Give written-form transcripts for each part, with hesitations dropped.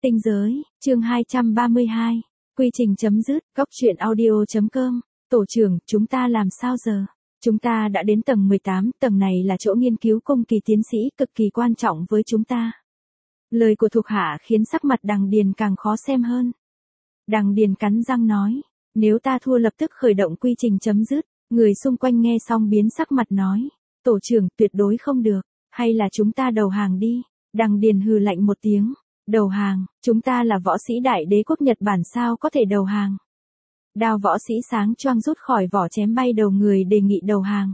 Tinh giới, chương 232. Quy trình chấm dứt, góc truyện audio.com. Tổ trưởng, chúng ta làm sao giờ? Chúng ta đã đến tầng 18, tầng này là chỗ nghiên cứu cung kỳ tiến sĩ, cực kỳ quan trọng với chúng ta. Lời của thuộc hạ khiến sắc mặt Đằng Điền càng khó xem hơn. Đằng Điền cắn răng nói, nếu ta thua lập tức khởi động quy trình chấm dứt. Người xung quanh nghe xong biến sắc mặt nói, tổ trưởng, tuyệt đối không được, hay là chúng ta đầu hàng đi. Đằng Điền hừ lạnh một tiếng, đầu hàng, chúng ta là võ sĩ đại đế quốc Nhật Bản sao có thể đầu hàng. Đao võ sĩ sáng choang rút khỏi vỏ chém bay đầu người đề nghị đầu hàng.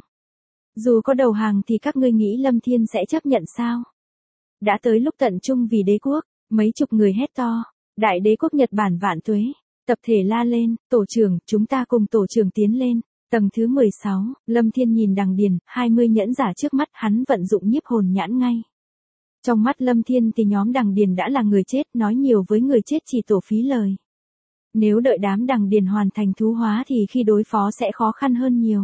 Dù có đầu hàng thì các ngươi nghĩ Lâm Thiên sẽ chấp nhận sao? Đã tới lúc tận trung vì đế quốc, mấy chục người hét to, đại đế quốc Nhật Bản vạn tuế, tập thể la lên, tổ trưởng, chúng ta cùng tổ trưởng tiến lên. Tầng thứ 16, Lâm Thiên nhìn Đằng Điền, 20 nhẫn giả trước mắt hắn vận dụng nhiếp hồn nhãn ngay. Trong mắt Lâm Thiên thì nhóm Đằng Điền đã là người chết, nói nhiều với người chết chỉ tổ phí lời. Nếu đợi đám Đằng Điền hoàn thành thú hóa thì khi đối phó sẽ khó khăn hơn nhiều.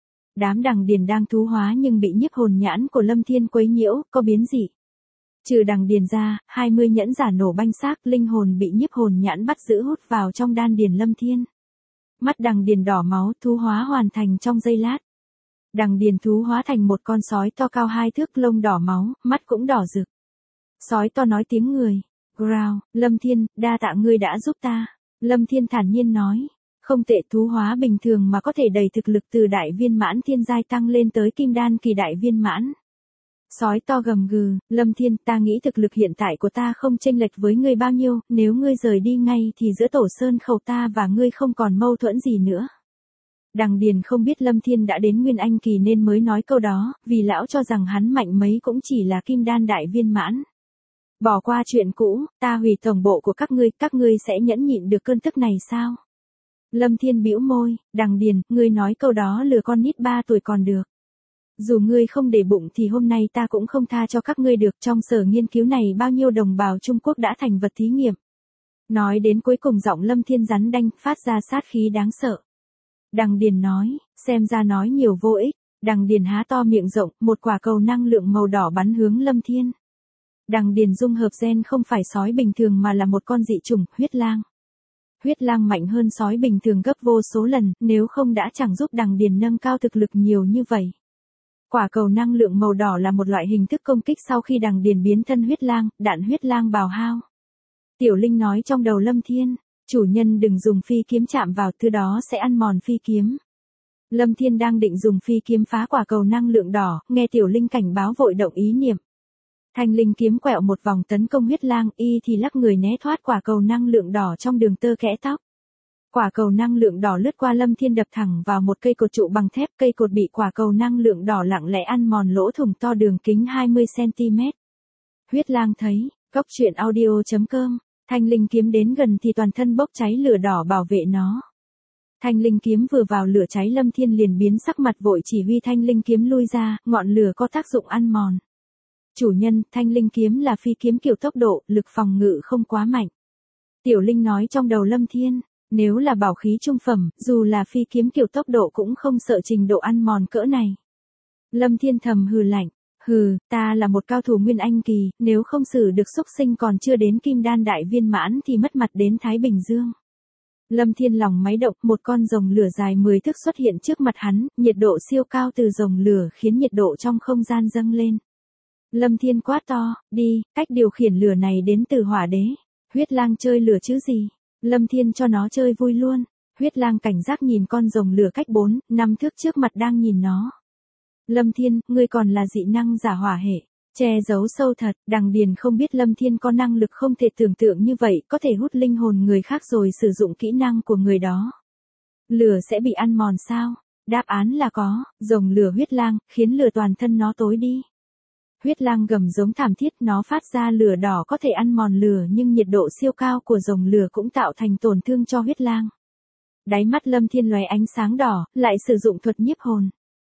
Đám Đằng Điền đang thú hóa nhưng bị nhiếp hồn nhãn của Lâm Thiên quấy nhiễu, có biến dị. Trừ Đằng Điền ra, 20 nhẫn giả nổ banh xác, linh hồn bị nhiếp hồn nhãn bắt giữ hút vào trong đan điền Lâm Thiên. Mắt Đằng Điền đỏ máu, thú hóa hoàn thành trong giây lát. Đằng Điền thú hóa thành một con sói to cao 2 thước, lông đỏ máu, mắt cũng đỏ rực. Sói to nói tiếng người. Growl, Lâm Thiên, đa tạ ngươi đã giúp ta. Lâm Thiên thản nhiên nói. Không tệ, thú hóa bình thường mà có thể đẩy thực lực từ đại viên mãn thiên giai tăng lên tới kim đan kỳ đại viên mãn. Sói to gầm gừ, Lâm Thiên, ta nghĩ thực lực hiện tại của ta không chênh lệch với ngươi bao nhiêu, nếu ngươi rời đi ngay thì giữa tổ sơn khẩu ta và ngươi không còn mâu thuẫn gì nữa. Đằng Điền không biết Lâm Thiên đã đến Nguyên Anh kỳ nên mới nói câu đó, vì lão cho rằng hắn mạnh mấy cũng chỉ là kim đan đại viên mãn. Bỏ qua chuyện cũ, ta hủy tổng bộ của các ngươi sẽ nhẫn nhịn được cơn tức này sao? Lâm Thiên bĩu môi, Đằng Điền, ngươi nói câu đó lừa con nít 3 tuổi còn được. Dù ngươi không để bụng thì hôm nay ta cũng không tha cho các ngươi được, trong sở nghiên cứu này bao nhiêu đồng bào Trung Quốc đã thành vật thí nghiệm. Nói đến cuối cùng giọng Lâm Thiên rắn đanh, phát ra sát khí đáng sợ. Đằng Điền nói, xem ra nói nhiều vô ích. Đằng Điền há to miệng rộng, một quả cầu năng lượng màu đỏ bắn hướng Lâm Thiên. Đằng Điền dung hợp gen không phải sói bình thường mà là một con dị chủng, huyết lang. Huyết lang mạnh hơn sói bình thường gấp vô số lần, nếu không đã chẳng giúp Đằng Điền nâng cao thực lực nhiều như vậy. Quả cầu năng lượng màu đỏ là một loại hình thức công kích sau khi Đằng Điền biến thân huyết lang, đạn huyết lang bào hao. Tiểu Linh nói trong đầu Lâm Thiên, chủ nhân đừng dùng phi kiếm chạm vào, thứ đó sẽ ăn mòn phi kiếm. Lâm Thiên đang định dùng phi kiếm phá quả cầu năng lượng đỏ, nghe Tiểu Linh cảnh báo vội động ý niệm. Thanh linh kiếm quẹo một vòng tấn công huyết lang, y thì lắc người né thoát quả cầu năng lượng đỏ trong đường tơ kẽ tóc. Quả cầu năng lượng đỏ lướt qua Lâm Thiên đập thẳng vào một cây cột trụ bằng thép, cây cột bị quả cầu năng lượng đỏ lặng lẽ ăn mòn lỗ thủng to đường kính 20cm. Huyết lang thấy, góc truyện audio.com, thanh linh kiếm đến gần thì toàn thân bốc cháy lửa đỏ bảo vệ nó. Thanh linh kiếm vừa vào lửa cháy Lâm Thiên liền biến sắc mặt vội chỉ huy thanh linh kiếm lui ra, ngọn lửa có tác dụng ăn mòn. Chủ nhân, thanh linh kiếm là phi kiếm kiểu tốc độ, lực phòng ngự không quá mạnh. Tiểu Linh nói trong đầu Lâm Thiên. Nếu là bảo khí trung phẩm, dù là phi kiếm kiểu tốc độ cũng không sợ trình độ ăn mòn cỡ này. Lâm Thiên thầm hừ lạnh, hừ, ta là một cao thủ Nguyên Anh kỳ, nếu không xử được xúc sinh còn chưa đến kim đan đại viên mãn thì mất mặt đến Thái Bình Dương. Lâm Thiên lòng máy động, một con rồng lửa dài 10 thước xuất hiện trước mặt hắn, nhiệt độ siêu cao từ rồng lửa khiến nhiệt độ trong không gian dâng lên. Lâm Thiên quát to, đi, cách điều khiển lửa này đến từ hỏa đế. Huyết lang chơi lửa chứ gì? Lâm Thiên cho nó chơi vui luôn. Huyết lang cảnh giác nhìn con rồng lửa cách 4-5 thước trước mặt đang nhìn nó. Lâm Thiên, ngươi còn là dị năng giả hỏa hệ. Che giấu sâu thật, Đằng Điền không biết Lâm Thiên có năng lực không thể tưởng tượng như vậy, có thể hút linh hồn người khác rồi sử dụng kỹ năng của người đó. Lửa sẽ bị ăn mòn sao? Đáp án là có, rồng lửa huyết lang, khiến lửa toàn thân nó tối đi. Huyết lang gầm giống thảm thiết, nó phát ra lửa đỏ có thể ăn mòn lửa nhưng nhiệt độ siêu cao của rồng lửa cũng tạo thành tổn thương cho huyết lang. Đáy mắt Lâm Thiên lóe ánh sáng đỏ, lại sử dụng thuật nhiếp hồn.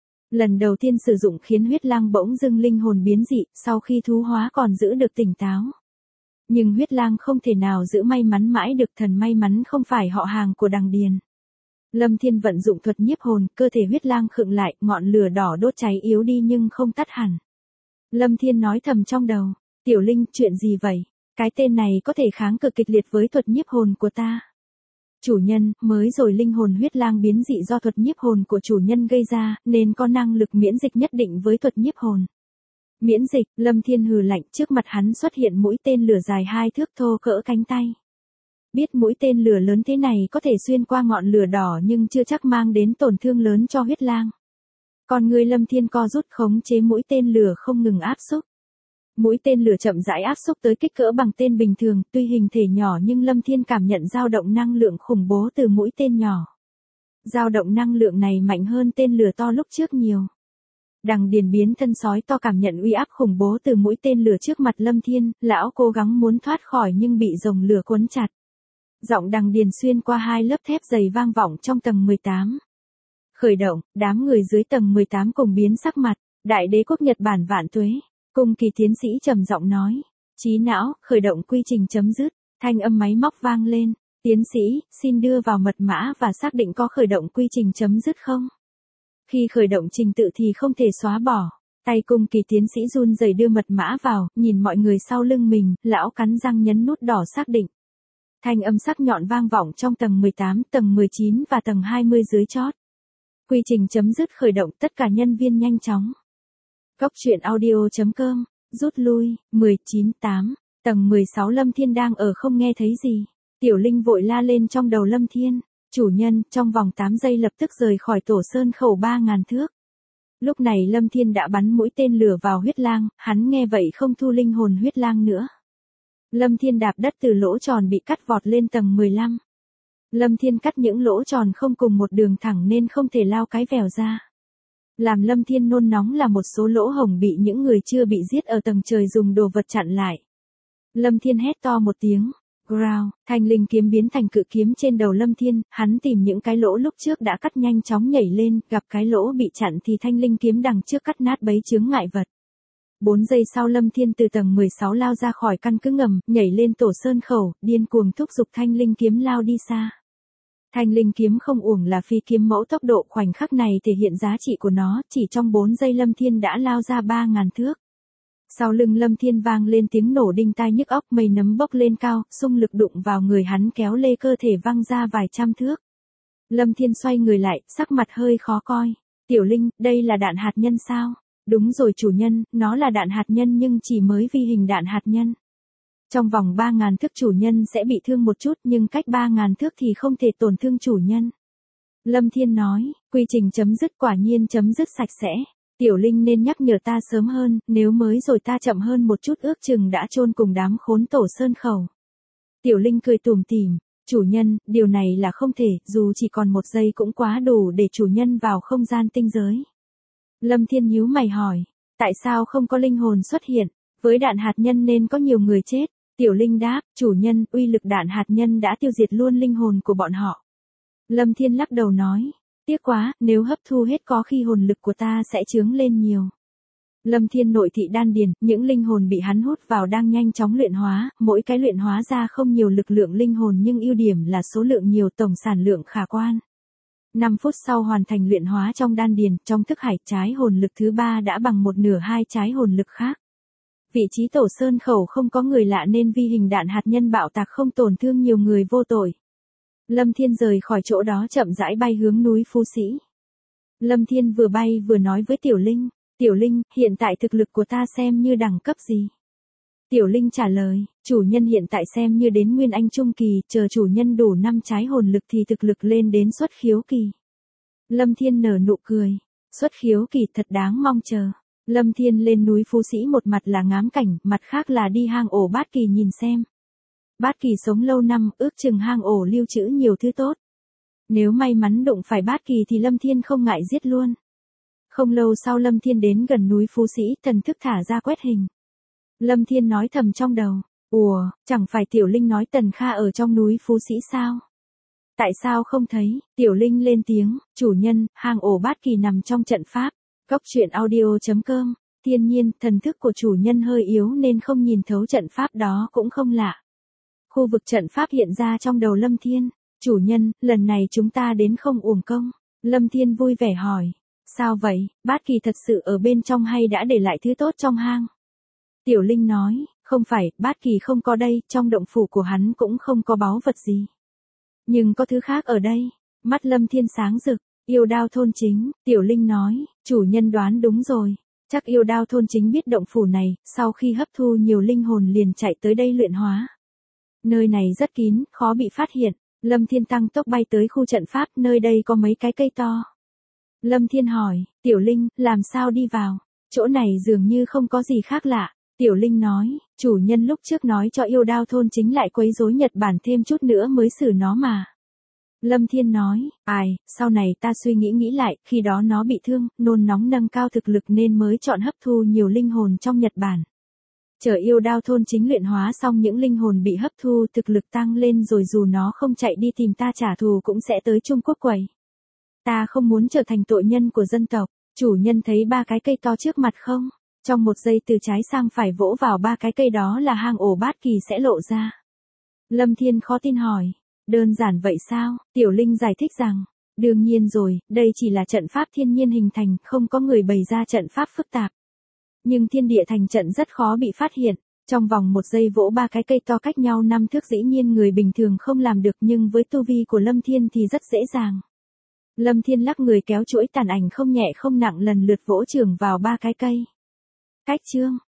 Lần đầu tiên sử dụng khiến huyết lang bỗng dưng linh hồn biến dị, sau khi thú hóa còn giữ được tỉnh táo. Nhưng huyết lang không thể nào giữ may mắn mãi được, thần may mắn không phải họ hàng của Đằng Điền. Lâm Thiên vận dụng thuật nhiếp hồn, cơ thể huyết lang khựng lại, ngọn lửa đỏ đốt cháy yếu đi nhưng không tắt hẳn. Lâm Thiên nói thầm trong đầu, Tiểu Linh, chuyện gì vậy? Cái tên này có thể kháng cự kịch liệt với thuật nhiếp hồn của ta. Chủ nhân, mới rồi linh hồn huyết lang biến dị do thuật nhiếp hồn của chủ nhân gây ra, nên có năng lực miễn dịch nhất định với thuật nhiếp hồn. Miễn dịch, Lâm Thiên hừ lạnh, trước mặt hắn xuất hiện mũi tên lửa dài 2 thước thô cỡ cánh tay. Biết mũi tên lửa lớn thế này có thể xuyên qua ngọn lửa đỏ nhưng chưa chắc mang đến tổn thương lớn cho huyết lang. Còn người Lâm Thiên co rút khống chế mũi tên lửa không ngừng áp xúc. Mũi tên lửa chậm rãi áp xúc tới kích cỡ bằng tên bình thường, tuy hình thể nhỏ nhưng Lâm Thiên cảm nhận dao động năng lượng khủng bố từ mũi tên nhỏ. Dao động năng lượng này mạnh hơn tên lửa to lúc trước nhiều. Đằng Điền biến thân sói to cảm nhận uy áp khủng bố từ mũi tên lửa trước mặt Lâm Thiên, lão cố gắng muốn thoát khỏi nhưng bị rồng lửa cuốn chặt. Giọng Đằng Điền xuyên qua 2 lớp thép dày vang vọng trong tầng 18. Khởi động, đám người dưới tầng 18 cùng biến sắc mặt, Đại đế quốc Nhật Bản vạn tuế. Cung Kỳ tiến sĩ trầm giọng nói, trí não, khởi động quy trình chấm dứt, thanh âm máy móc vang lên, tiến sĩ, xin đưa vào mật mã và xác định có khởi động quy trình chấm dứt không? Khi khởi động trình tự thì không thể xóa bỏ, tay Cung Kỳ tiến sĩ run rẩy đưa mật mã vào, nhìn mọi người sau lưng mình, lão cắn răng nhấn nút đỏ xác định. Thanh âm sắc nhọn vang vọng trong tầng 18, tầng 19 và tầng 20 dưới chót. Quy trình chấm dứt khởi động, tất cả nhân viên nhanh chóng. Cốc truyện audio.com, rút lui, 19-8, tầng 16 Lâm Thiên đang ở không nghe thấy gì. Tiểu Linh vội la lên trong đầu Lâm Thiên, chủ nhân, trong vòng 8 giây lập tức rời khỏi tổ sơn khẩu 3.000 thước. Lúc này Lâm Thiên đã bắn mũi tên lửa vào huyết lang, hắn nghe vậy không thu linh hồn huyết lang nữa. Lâm Thiên đạp đất từ lỗ tròn bị cắt vọt lên tầng 15. Lâm Thiên cắt những lỗ tròn không cùng một đường thẳng nên không thể lao cái vèo ra. Làm Lâm Thiên nôn nóng là một số lỗ hổng bị những người chưa bị giết ở tầng trời dùng đồ vật chặn lại. Lâm Thiên hét to một tiếng, growl, thanh linh kiếm biến thành cự kiếm trên đầu Lâm Thiên, hắn tìm những cái lỗ lúc trước đã cắt nhanh chóng nhảy lên, gặp cái lỗ bị chặn thì thanh linh kiếm đằng trước cắt nát bấy chướng ngại vật. 4 giây sau Lâm Thiên từ tầng 16 lao ra khỏi căn cứ ngầm, nhảy lên tổ sơn khẩu, điên cuồng thúc giục thanh linh kiếm lao đi xa. Thanh linh kiếm không uổng là phi kiếm mẫu, tốc độ khoảnh khắc này thể hiện giá trị của nó, chỉ trong 4 giây Lâm Thiên đã lao ra 3.000 thước. Sau lưng Lâm Thiên vang lên tiếng nổ đinh tai nhức óc, mây nấm bốc lên cao, xung lực đụng vào người hắn kéo lê cơ thể văng ra vài trăm thước. Lâm Thiên xoay người lại, sắc mặt hơi khó coi. Tiểu Linh, đây là đạn hạt nhân sao? Đúng rồi chủ nhân, nó là đạn hạt nhân nhưng chỉ mới vi hình đạn hạt nhân. Trong vòng 3.000 thước chủ nhân sẽ bị thương một chút nhưng cách 3.000 thước thì không thể tổn thương chủ nhân. Lâm Thiên nói, quy trình chấm dứt quả nhiên chấm dứt sạch sẽ. Tiểu Linh nên nhắc nhở ta sớm hơn, nếu mới rồi ta chậm hơn một chút ước chừng đã chôn cùng đám khốn tổ sơn khẩu. Tiểu Linh cười tủm tỉm, chủ nhân, điều này là không thể, dù chỉ còn 1 giây cũng quá đủ để chủ nhân vào không gian tinh giới. Lâm Thiên nhíu mày hỏi, tại sao không có linh hồn xuất hiện, với đạn hạt nhân nên có nhiều người chết. Tiểu Linh đáp, chủ nhân, uy lực đạn hạt nhân đã tiêu diệt luôn linh hồn của bọn họ. Lâm Thiên lắc đầu nói, tiếc quá, nếu hấp thu hết có khi hồn lực của ta sẽ chướng lên nhiều. Lâm Thiên nội thị đan điền, những linh hồn bị hắn hút vào đang nhanh chóng luyện hóa, mỗi cái luyện hóa ra không nhiều lực lượng linh hồn nhưng ưu điểm là số lượng nhiều, tổng sản lượng khả quan. 5 phút sau hoàn thành luyện hóa trong đan điền, trong thức hải trái hồn lực thứ 3 đã bằng 1/2 hai trái hồn lực khác. Vị trí tổ sơn khẩu không có người lạ nên vi hình đạn hạt nhân bạo tạc không tổn thương nhiều người vô tội. Lâm Thiên rời khỏi chỗ đó chậm rãi bay hướng núi Phú Sĩ. Lâm Thiên vừa bay vừa nói với Tiểu Linh, Tiểu Linh, hiện tại thực lực của ta xem như đẳng cấp gì? Tiểu Linh trả lời, chủ nhân hiện tại xem như đến Nguyên Anh Trung Kỳ, chờ chủ nhân đủ 5 trái hồn lực thì thực lực lên đến xuất khiếu kỳ. Lâm Thiên nở nụ cười, xuất khiếu kỳ thật đáng mong chờ. Lâm Thiên lên núi Phú Sĩ một mặt là ngắm cảnh, mặt khác là đi hang ổ Bát Kỳ nhìn xem. Bát Kỳ sống lâu năm, ước chừng hang ổ lưu trữ nhiều thứ tốt. Nếu may mắn đụng phải Bát Kỳ thì Lâm Thiên không ngại giết luôn. Không lâu sau Lâm Thiên đến gần núi Phú Sĩ, thần thức thả ra quét hình. Lâm Thiên nói thầm trong đầu, ủa, chẳng phải Tiểu Linh nói Tần Kha ở trong núi Phú Sĩ sao? Tại sao không thấy? Tiểu Linh lên tiếng, chủ nhân, hang ổ Bát Kỳ nằm trong trận pháp. Cốc truyện audio.com, thiên nhiên, thần thức của chủ nhân hơi yếu nên không nhìn thấu trận pháp đó cũng không lạ. Khu vực trận pháp hiện ra trong đầu Lâm Thiên, chủ nhân, lần này chúng ta đến không uổng công. Lâm Thiên vui vẻ hỏi, sao vậy, Bát Kỳ thật sự ở bên trong hay đã để lại thứ tốt trong hang? Tiểu Linh nói, Không phải, Bát Kỳ không có đây, trong động phủ của hắn cũng không có báu vật gì. Nhưng có thứ khác ở đây. Mắt Lâm Thiên sáng rực, yêu đao thôn chính, Tiểu Linh nói, chủ nhân đoán đúng rồi. Chắc yêu đao thôn chính biết động phủ này, sau khi hấp thu nhiều linh hồn liền chạy tới đây luyện hóa. Nơi này rất kín, khó bị phát hiện. Lâm Thiên tăng tốc bay tới khu trận pháp, nơi đây có mấy cái cây to. Lâm Thiên hỏi, Tiểu Linh, làm sao đi vào? Chỗ này dường như không có gì khác lạ. Tiểu Linh nói, chủ nhân lúc trước nói cho yêu đao thôn chính lại quấy rối Nhật Bản thêm chút nữa mới xử nó mà. Lâm Thiên nói, sau này ta suy nghĩ lại, khi đó nó bị thương, nôn nóng nâng cao thực lực nên mới chọn hấp thu nhiều linh hồn trong Nhật Bản. Chờ yêu đao thôn chính luyện hóa xong những linh hồn bị hấp thu thực lực tăng lên rồi dù nó không chạy đi tìm ta trả thù cũng sẽ tới Trung Quốc quẩy. Ta không muốn trở thành tội nhân của dân tộc. Chủ nhân thấy 3 cái cây to trước mặt không? Trong một giây từ trái sang phải vỗ vào 3 cái cây đó là hang ổ Bát Kỳ sẽ lộ ra. Lâm Thiên khó tin hỏi. Đơn giản vậy sao? Tiểu Linh giải thích rằng. Đương nhiên rồi, đây chỉ là trận pháp thiên nhiên hình thành, không có người bày ra trận pháp phức tạp. Nhưng thiên địa thành trận rất khó bị phát hiện. Trong vòng một giây vỗ 3 cái cây to cách nhau 5 thước dĩ nhiên người bình thường không làm được nhưng với tu vi của Lâm Thiên thì rất dễ dàng. Lâm Thiên lắc người kéo chuỗi tàn ảnh không nhẹ không nặng lần lượt vỗ trường vào 3 cái cây. Cách chương